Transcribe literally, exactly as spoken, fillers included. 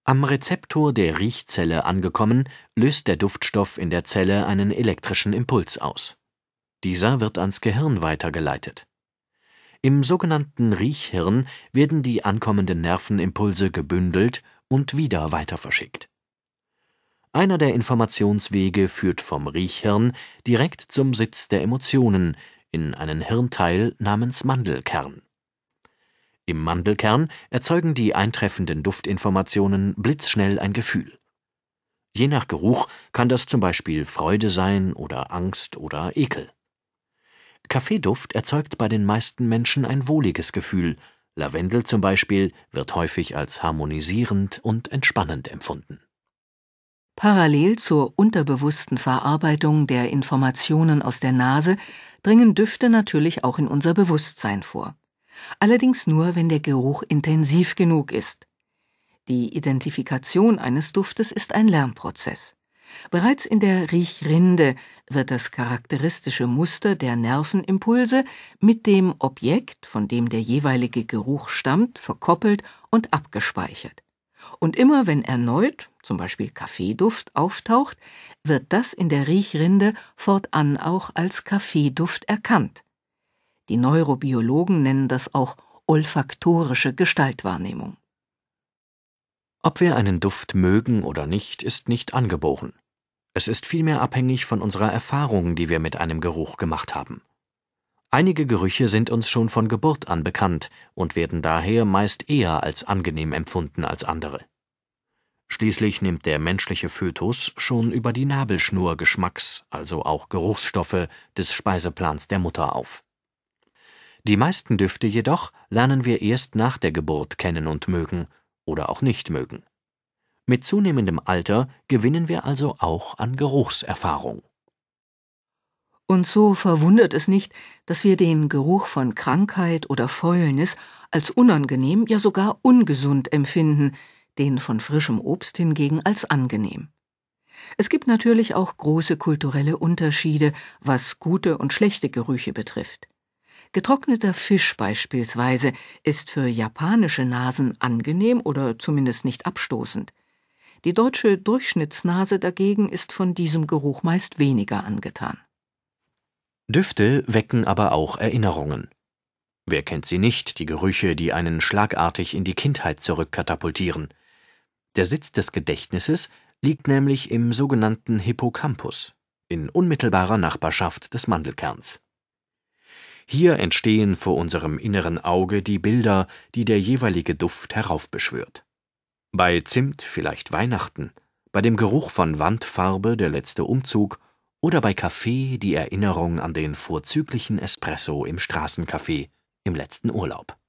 Am Rezeptor der Riechzelle angekommen, löst der Duftstoff in der Zelle einen elektrischen Impuls aus. Dieser wird ans Gehirn weitergeleitet. Im sogenannten Riechhirn werden die ankommenden Nervenimpulse gebündelt und wieder weiterverschickt. Einer der Informationswege führt vom Riechhirn direkt zum Sitz der Emotionen, in einen Hirnteil namens Mandelkern. Im Mandelkern erzeugen die eintreffenden Duftinformationen blitzschnell ein Gefühl. Je nach Geruch kann das zum Beispiel Freude sein oder Angst oder Ekel. Kaffeeduft erzeugt bei den meisten Menschen ein wohliges Gefühl. Lavendel zum Beispiel wird häufig als harmonisierend und entspannend empfunden. Parallel zur unterbewussten Verarbeitung der Informationen aus der Nase dringen Düfte natürlich auch in unser Bewusstsein vor. Allerdings nur, wenn der Geruch intensiv genug ist. Die Identifikation eines Duftes ist ein Lernprozess. Bereits in der Riechrinde wird das charakteristische Muster der Nervenimpulse mit dem Objekt, von dem der jeweilige Geruch stammt, verkoppelt und abgespeichert. Und immer wenn erneut, zum Beispiel Kaffeeduft, auftaucht, wird das in der Riechrinde fortan auch als Kaffeeduft erkannt. Die Neurobiologen nennen das auch olfaktorische Gestaltwahrnehmung. Ob wir einen Duft mögen oder nicht, ist nicht angeboren. Es ist vielmehr abhängig von unserer Erfahrung, die wir mit einem Geruch gemacht haben. Einige Gerüche sind uns schon von Geburt an bekannt und werden daher meist eher als angenehm empfunden als andere. Schließlich nimmt der menschliche Fötus schon über die Nabelschnur Geschmacks-, also auch Geruchsstoffe des Speiseplans der Mutter auf. Die meisten Düfte jedoch lernen wir erst nach der Geburt kennen und mögen oder auch nicht mögen. Mit zunehmendem Alter gewinnen wir also auch an Geruchserfahrung. Und so verwundert es nicht, dass wir den Geruch von Krankheit oder Fäulnis als unangenehm, ja sogar ungesund empfinden, den von frischem Obst hingegen als angenehm. Es gibt natürlich auch große kulturelle Unterschiede, was gute und schlechte Gerüche betrifft. Getrockneter Fisch beispielsweise ist für japanische Nasen angenehm oder zumindest nicht abstoßend. Die deutsche Durchschnittsnase dagegen ist von diesem Geruch meist weniger angetan. Düfte wecken aber auch Erinnerungen. Wer kennt sie nicht, die Gerüche, die einen schlagartig in die Kindheit zurückkatapultieren? Der Sitz des Gedächtnisses liegt nämlich im sogenannten Hippocampus, in unmittelbarer Nachbarschaft des Mandelkerns. Hier entstehen vor unserem inneren Auge die Bilder, die der jeweilige Duft heraufbeschwört. Bei Zimt vielleicht Weihnachten, bei dem Geruch von Wandfarbe der letzte Umzug oder bei Kaffee die Erinnerung an den vorzüglichen Espresso im Straßencafé im letzten Urlaub.